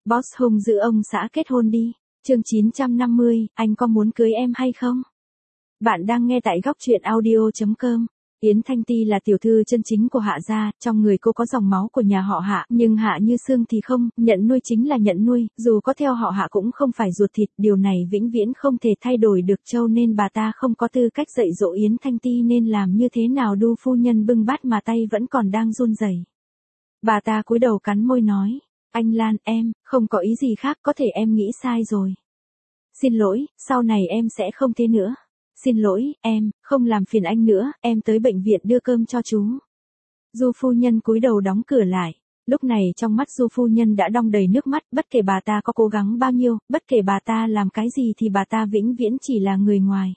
Boss hung dữ ông xã kết hôn đi. Chương 950, anh có muốn cưới em hay không? Bạn đang nghe tại góc truyện audio.com. Yến Thanh Ti là tiểu thư chân chính của Hạ gia, trong người cô có dòng máu của nhà họ Hạ, nhưng Hạ Như Sương thì không, nhận nuôi chính là nhận nuôi, dù có theo họ Hạ cũng không phải ruột thịt, điều này vĩnh viễn không thể thay đổi được cho nên bà ta không có tư cách dạy dỗ Yến Thanh Ti nên làm như thế nào. Đu phu nhân bưng bát mà tay vẫn còn đang run rẩy. Bà ta cúi đầu cắn môi nói, anh Lan, em, không có ý gì khác, có thể em nghĩ sai rồi. Xin lỗi, sau này em sẽ không thế nữa. Xin lỗi, em, không làm phiền anh nữa, em tới bệnh viện đưa cơm cho chú. Du phu nhân cúi đầu đóng cửa lại. Lúc này trong mắt Du phu nhân đã đong đầy nước mắt, bất kể bà ta có cố gắng bao nhiêu, bất kể bà ta làm cái gì thì bà ta vĩnh viễn chỉ là người ngoài.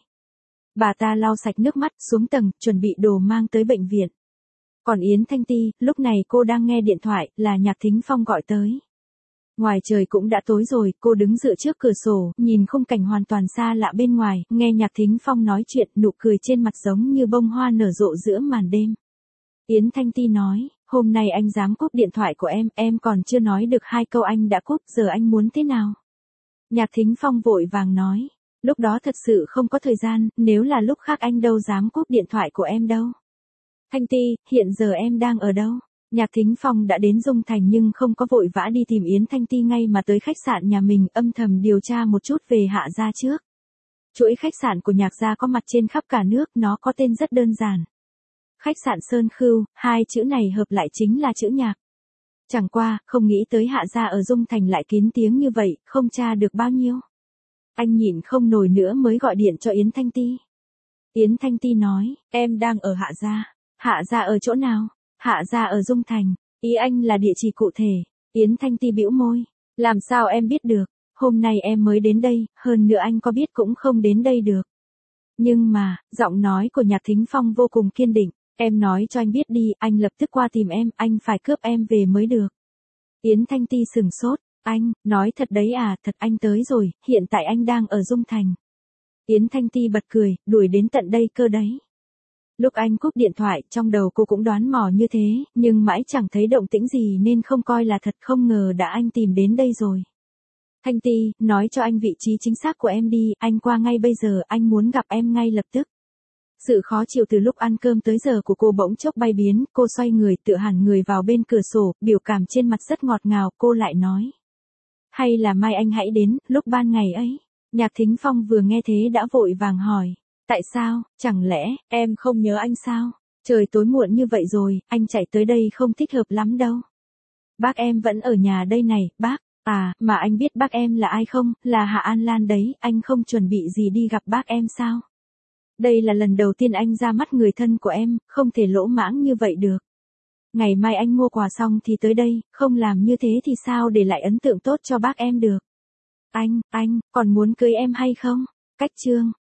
Bà ta lau sạch nước mắt, xuống tầng, chuẩn bị đồ mang tới bệnh viện. Còn Yến Thanh Ti, lúc này cô đang nghe điện thoại, là Nhạc Thính Phong gọi tới. Ngoài trời cũng đã tối rồi, cô đứng dựa trước cửa sổ, nhìn khung cảnh hoàn toàn xa lạ bên ngoài, nghe Nhạc Thính Phong nói chuyện, nụ cười trên mặt giống như bông hoa nở rộ giữa màn đêm. Yến Thanh Ti nói, hôm nay anh dám cúp điện thoại của em còn chưa nói được 2 câu anh đã cúp, giờ anh muốn thế nào? Nhạc Thính Phong vội vàng nói, lúc đó thật sự không có thời gian, nếu là lúc khác anh đâu dám cúp điện thoại của em đâu. Thanh Ti, hiện giờ em đang ở đâu? Nhạc Thính Phong đã đến Dung Thành nhưng không có vội vã đi tìm Yến Thanh Ti ngay mà tới khách sạn nhà mình, âm thầm điều tra một chút về Hạ gia trước. Chuỗi khách sạn của Nhạc gia có mặt trên khắp cả nước, nó có tên rất đơn giản. Khách sạn Sơn Khưu, 2 chữ này hợp lại chính là chữ Nhạc. Chẳng qua, không nghĩ tới Hạ gia ở Dung Thành lại kín tiếng như vậy, không tra được bao nhiêu. Anh nhịn không nổi nữa mới gọi điện cho Yến Thanh Ti. Yến Thanh Ti nói, em đang ở Hạ gia. Hạ gia ở chỗ nào? Hạ gia ở Dung Thành. Ý anh là địa chỉ cụ thể. Yến Thanh Ti bĩu môi. Làm sao em biết được? Hôm nay em mới đến đây, hơn nữa anh có biết cũng không đến đây được. Nhưng mà, giọng nói của Nhạc Thính Phong vô cùng kiên định. Em nói cho anh biết đi, anh lập tức qua tìm em, anh phải cướp em về mới được. Yến Thanh Ti sừng sốt. Anh, nói thật đấy à, thật anh tới rồi, hiện tại anh đang ở Dung Thành. Yến Thanh Ti bật cười, đuổi đến tận đây cơ đấy. Lúc anh cúp điện thoại, trong đầu cô cũng đoán mò như thế, nhưng mãi chẳng thấy động tĩnh gì nên không coi là thật, không ngờ đã anh tìm đến đây rồi. Thanh Ti, nói cho anh vị trí chính xác của em đi, anh qua ngay bây giờ, anh muốn gặp em ngay lập tức. Sự khó chịu từ lúc ăn cơm tới giờ của cô bỗng chốc bay biến, cô xoay người tựa hẳn người vào bên cửa sổ, biểu cảm trên mặt rất ngọt ngào, cô lại nói. Hay là mai anh hãy đến, lúc ban ngày ấy. Nhạc Thính Phong vừa nghe thế đã vội vàng hỏi. Tại sao, chẳng lẽ, em không nhớ anh sao? Trời tối muộn như vậy rồi, anh chạy tới đây không thích hợp lắm đâu. Bác em vẫn ở nhà đây này, bác. À, mà anh biết bác em là ai không? Là Hạ An Lan đấy, anh không chuẩn bị gì đi gặp bác em sao? Đây là lần đầu tiên anh ra mắt người thân của em, không thể lỗ mãng như vậy được. Ngày mai anh mua quà xong thì tới đây, không làm như thế thì sao để lại ấn tượng tốt cho bác em được. Anh, còn muốn cưới em hay không? Cách chương.